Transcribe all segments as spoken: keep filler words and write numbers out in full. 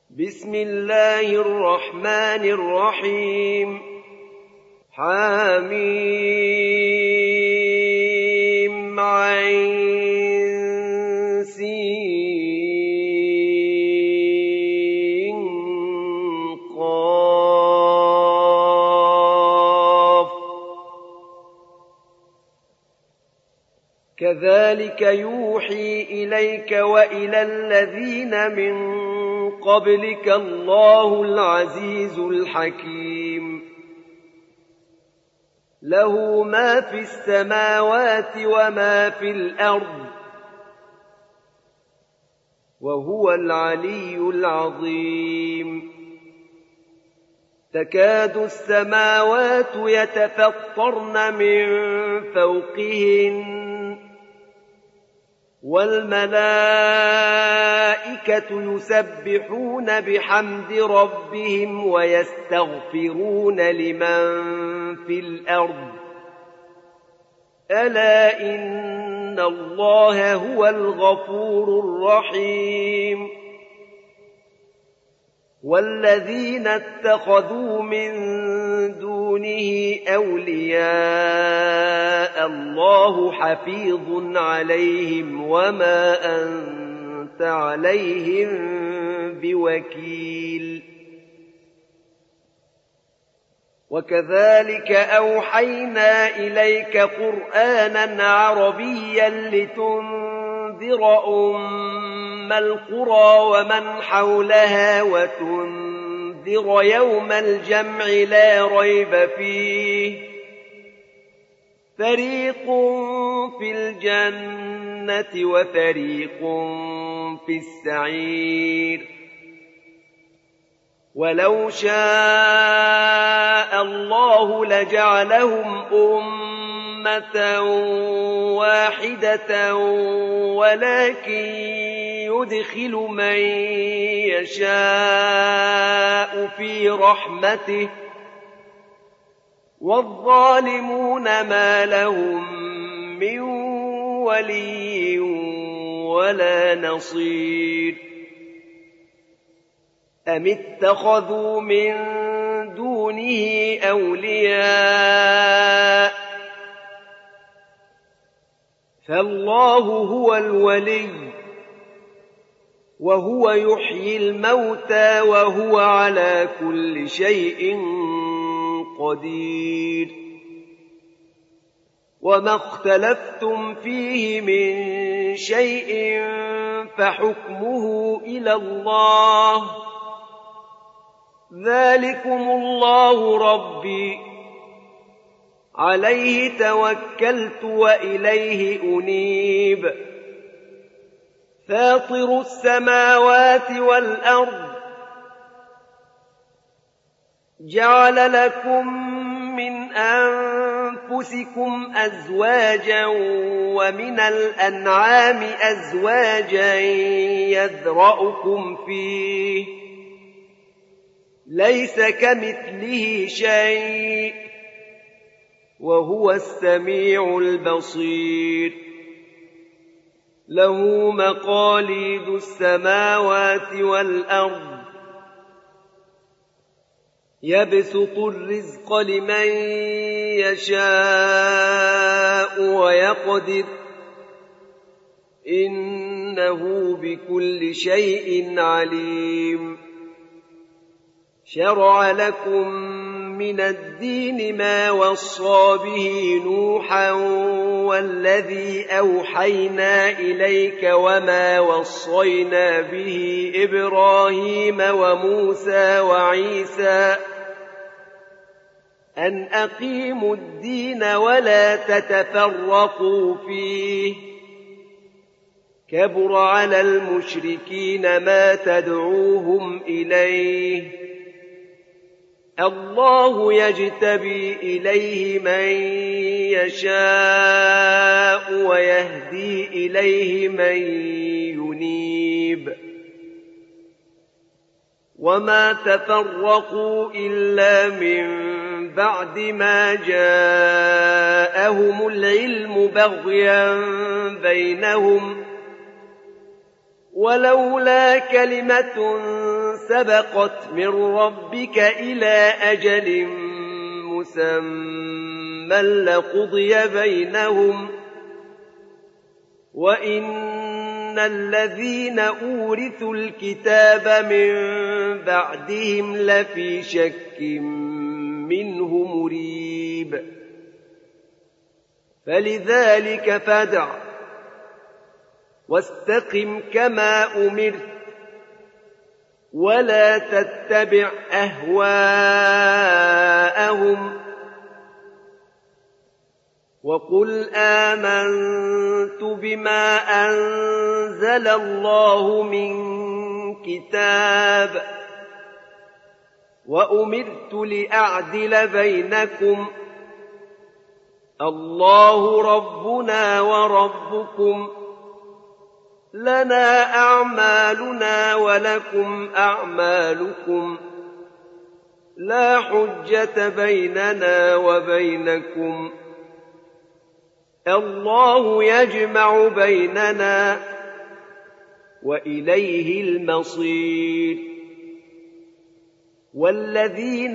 بسم الله الرحمن الرحيم حميم عين سين قاف كذلك يوحي إليك وإلى الذين من قبلك الله العزيز الحكيم له ما في السماوات وما في الأرض وهو العلي العظيم تكاد السماوات يتفطرن من فوقهن والملائكة يسبحون بحمد ربهم ويستغفرون لمن في الأرض ألا إن الله هو الغفور الرحيم والذين اتخذوا من دونه أولياء الله حفيظ عليهم وما أنت عليهم بوكيل وكذلك أوحينا إليك قرآنا عربيا لتنذر أم القرى ومن حولها وتنذر يوم الجمع لا ريب فيه فريق في الجنة وفريق في السعير ولو شاء الله لجعلهم أمة واحدة ولكن يدخل من يشاء في رحمته والظالمون ما لهم من ولي ولا نصير أم اتخذوا من دونه أولياء فالله هو الولي وهو يحيي الموتى وهو على كل شيء قدير وما اختلفتم فيه من شيء فحكمه إلى الله ذلكم الله ربي عليه توكلت وإليه أنيب فاطر السماوات والأرض جعل لكم من أنفسكم أزواجا ومن الأنعام أزواجا يذرأكم فيه ليس كمثله شيء وهو السميع البصير له مقاليد السماوات والأرض يبسط الرزق لمن يشاء ويقدر إنه بكل شيء عليم شرع لكم من الدين ما وصى به نوحا والذي أوحينا إليك وما وصينا به إبراهيم وموسى وعيسى أن أقيموا الدين ولا تتفرقوا فيه كبر على المشركين ما تدعوهم إليه الله يجتبي إليه من يشاء ويهدي إليه من ينيب وما تفرقوا إلا من بعد ما جاءهم العلم بغيا بينهم ولولا كلمة سبقت من ربك إلى أجل مسمى لقضي بينهم وإن الذين أورثوا الكتاب من بعدهم لفي شك منه مريب فلذلك فادع واستقم كما أمرت ولا تتبع أهواءهم وقل آمنت بما أنزل الله من كتاب وأمرت لأعدل بينكم الله ربنا وربكم لنا أعمالنا ولكم أعمالكم لا حجة بيننا وبينكم الله يجمع بيننا وإليه المصير والذين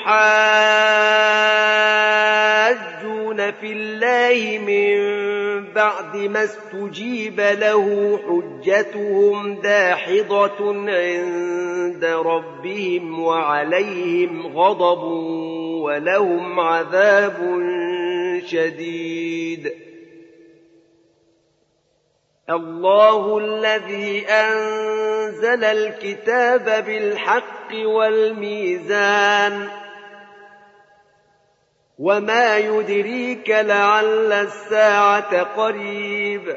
يحاجون في الله من بعد ما استجيب له حجتهم داحضة عند ربهم وعليهم غضب ولهم عذاب شديد الله الذي أنزل الكتاب بالحق والميزان وما يدريك لعل الساعة قريب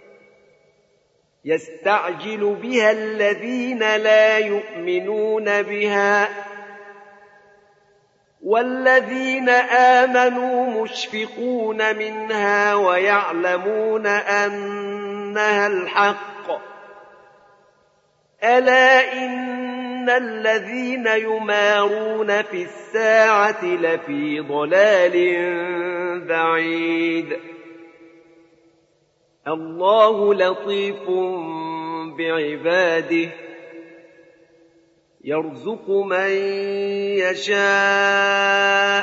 يستعجل بها الذين لا يؤمنون بها والذين آمنوا مشفقون منها ويعلمون أنها الحق ألا إن الذين يمارون في الساعة لفي ضلال بعيد الله لطيف بعباده يرزق من يشاء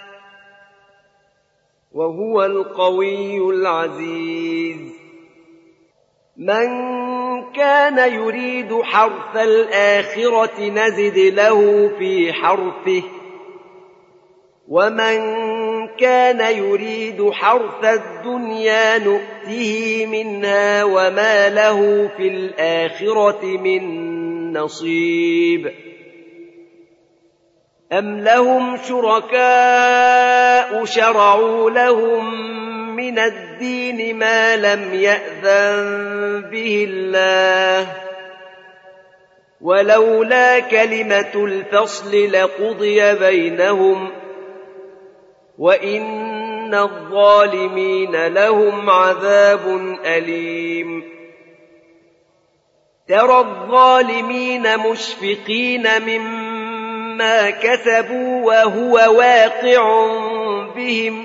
وهو القوي العزيز من كان يريد حرث الآخرة نزد له في حرثه ومن كان يريد حرث الدنيا نؤته منها وما له في الآخرة من نصيب أم لهم شركاء شرعوا لهم من الدين ما لم يأذن به الله ولولا كلمة الفصل لقضي بينهم وإن الظالمين لهم عذاب أليم ترى الظالمين مشفقين مما كسبوا وهو واقع بهم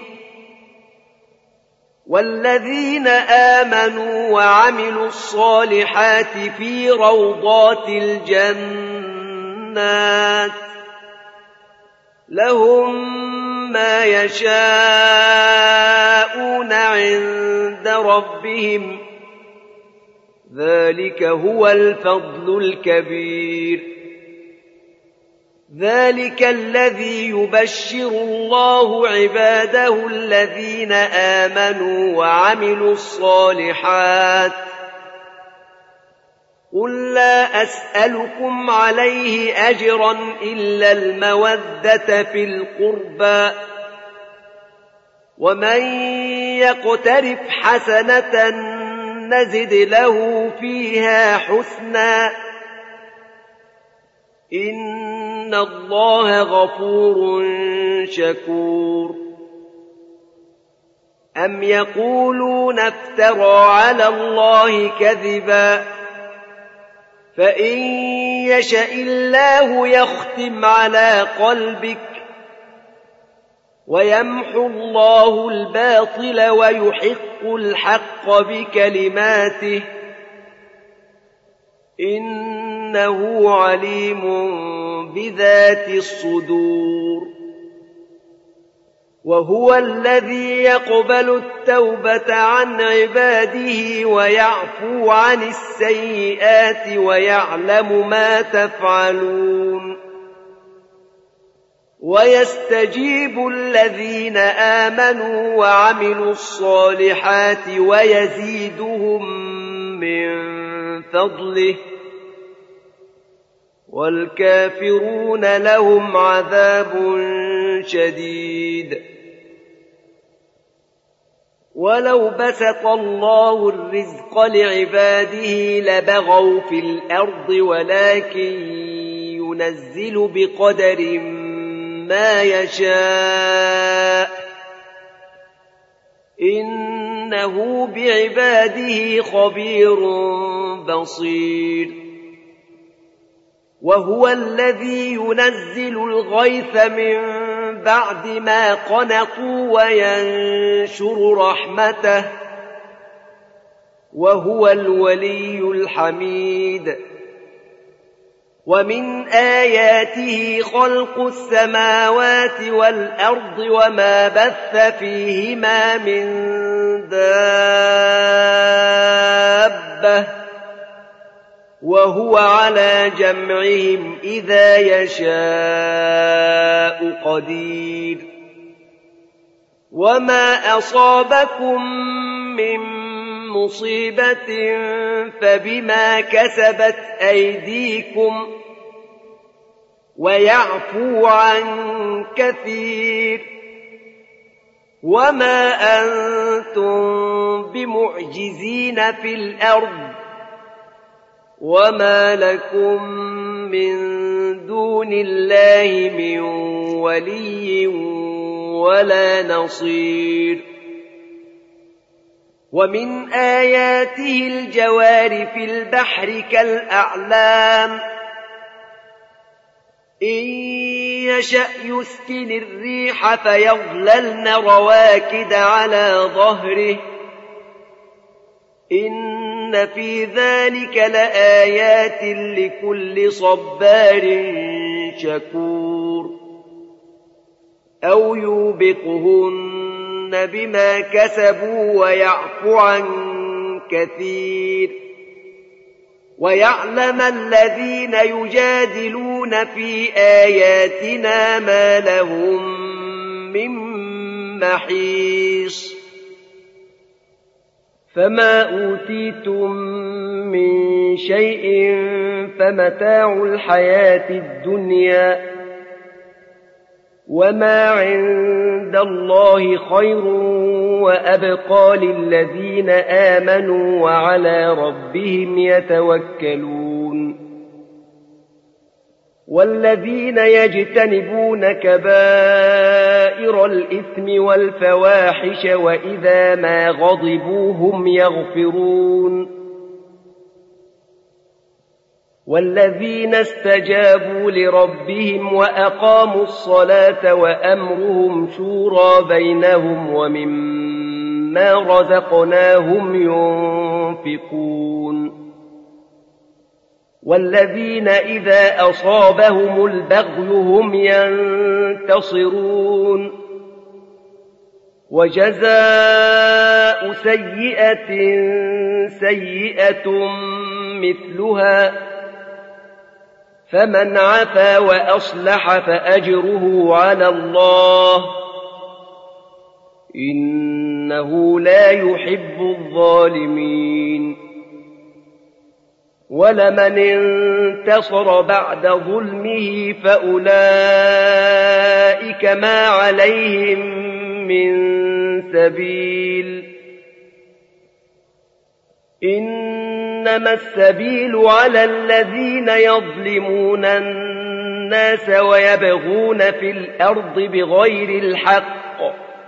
والذين آمنوا وعملوا الصالحات في روضات الجنات لهم ما يشاءون عند ربهم ذلك هو الفضل الكبير ذلك الذي يبشر الله عباده الذين آمنوا وعملوا الصالحات قل لا أسألكم عليه أجرا إلا المودة في القربى ومن يقترف حسنة نزد له فيها حسنا إن الله غفور شكور أم يقولون افترى على الله كذبا فإن يشأ الله يختم على قلبك ويمحو الله الباطل ويحق الحق بكلماته إن إنه عليم بذات الصدور وهو الذي يقبل التوبة عن عباده ويعفو عن السيئات ويعلم ما تفعلون ويستجيب الذين آمنوا وعملوا الصالحات ويزيدهم من فضله والكافرون لهم عذاب شديد ولو بسط الله الرزق لعباده لبغوا في الأرض ولكن ينزل بقدر ما يشاء إنه بعباده خبير بصير وهو الذي ينزل الغيث من بعد ما قنطوا وينشر رحمته وهو الولي الحميد ومن آياته خلق السماوات والأرض وما بث فيهما من دابة وهو على جمعهم إذا يشاء قدير وما أصابكم من مصيبة فبما كسبت أيديكم ويعفو عن كثير وما أنتم بمعجزين في الأرض وما لكم من دون الله من ولي ولا نصير ومن آياته الجوار في البحر كالأعلام إن يشأ يسكن الريح فيظللن رواكد على ظهره إن في ذلك لآيات لكل صبار شكور أو يوبقهن بما كسبوا ويعفو عن كثير ويعلم الذين يجادلون في آياتنا ما لهم من محيص فما أوتيتم من شيء فمتاع الحياة الدنيا وما عند الله خير وأبقى للذين آمنوا وعلى ربهم يتوكلون والذين يجتنبون كبائر الإثم والفواحش وإذا ما غضبوا هم يغفرون والذين استجابوا لربهم وأقاموا الصلاة وأمرهم شورى بينهم ومما رزقناهم ينفقون والذين إذا أصابهم البغي هم ينتصرون وجزاء سيئة سيئة مثلها فمن عفا وأصلح فأجره على الله إنه لا يحب الظالمين ولمن انتصر بعد ظلمه فأولئك ما عليهم من سبيل إنما السبيل على الذين يظلمون الناس ويبغون في الأرض بغير الحق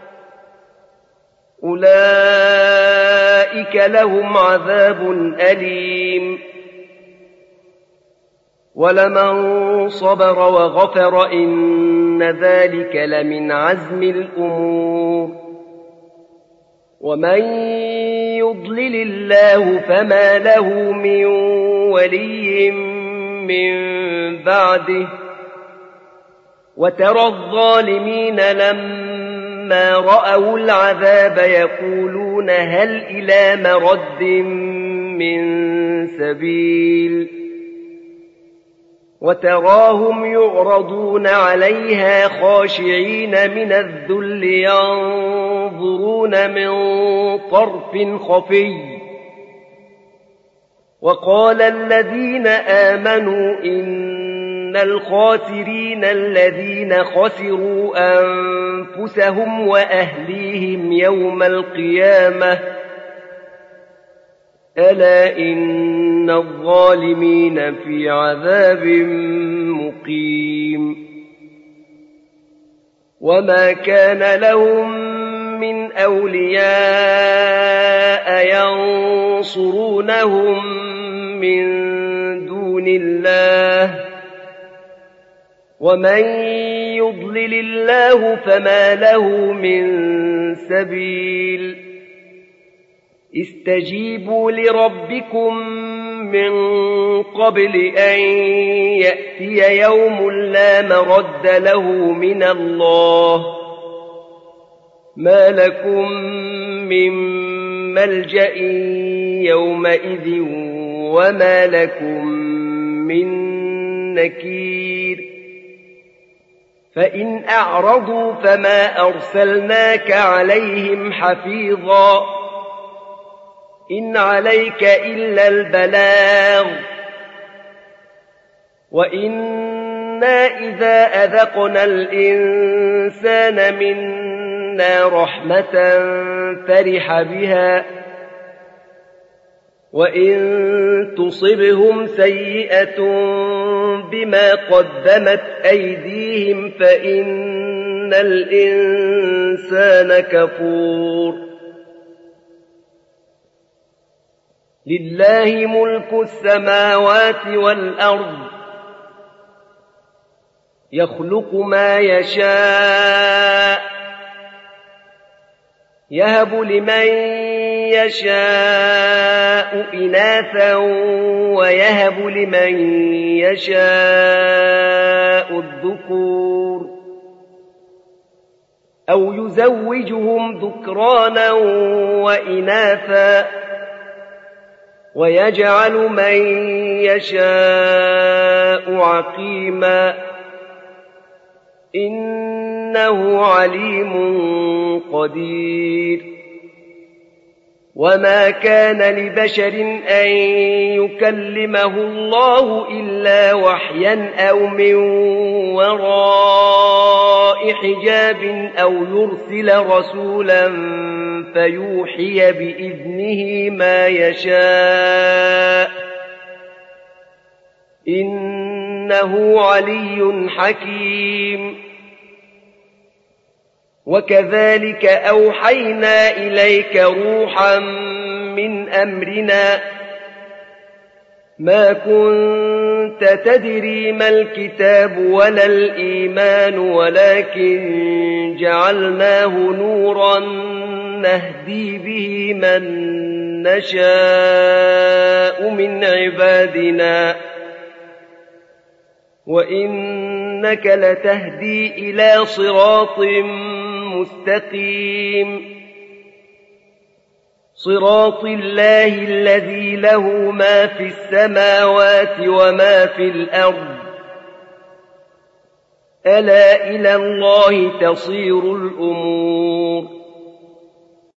أولئك لهم عذاب أليم ولمن صبر وغفر إن ذلك لمن عزم الأمور ومن يضلل الله فما له من ولي من بعده وترى الظالمين لما رأوا العذاب يقولون هل إلى مرد من سبيل وتراهم يعرضون عليها خاشعين من الذل ينظرون من طرف خفي وقال الذين آمنوا إن الخاسرين الذين خسروا أنفسهم وأهليهم يوم القيامة ألا إن الظالمين في عذاب مقيم وما كان لهم من أولياء ينصرونهم من دون الله ومن يضلل الله فما له من سبيل استجيبوا لربكم من قبل أن يأتي يوم لا مرد له من الله ما لكم من ملجأ يومئذ وما لكم من نكير فإن أعرضوا فما أرسلناك عليهم حفيظا إن عليك إلا البلاغ وإنا إذا أذقنا الإنسان منا رحمة فرح بها وإن تصبهم سيئة بما قدمت أيديهم فإن الإنسان كفور لله ملك السماوات والأرض يخلق ما يشاء يهب لمن يشاء إناثا ويهب لمن يشاء الذكور أو يزوجهم ذكرانا وإناثا ويجعل من يشاء عقيما إنه عليم قدير وما كان لبشر أن يكلمه الله إلا وحيا أو من وراء حجاب أو يرسل رسولا فيوحي بإذنه ما يشاء إنه علي حكيم وكذلك أوحينا إليك روحا من أمرنا ما كنت تدري ما الكتاب ولا الإيمان ولكن جعلناه نورا نهدي به من نشاء من عبادنا وإنك لتهدي إلى صراط مستقيم صراط الله الذي له ما في السماوات وما في الأرض ألا إلى الله تصير الأمور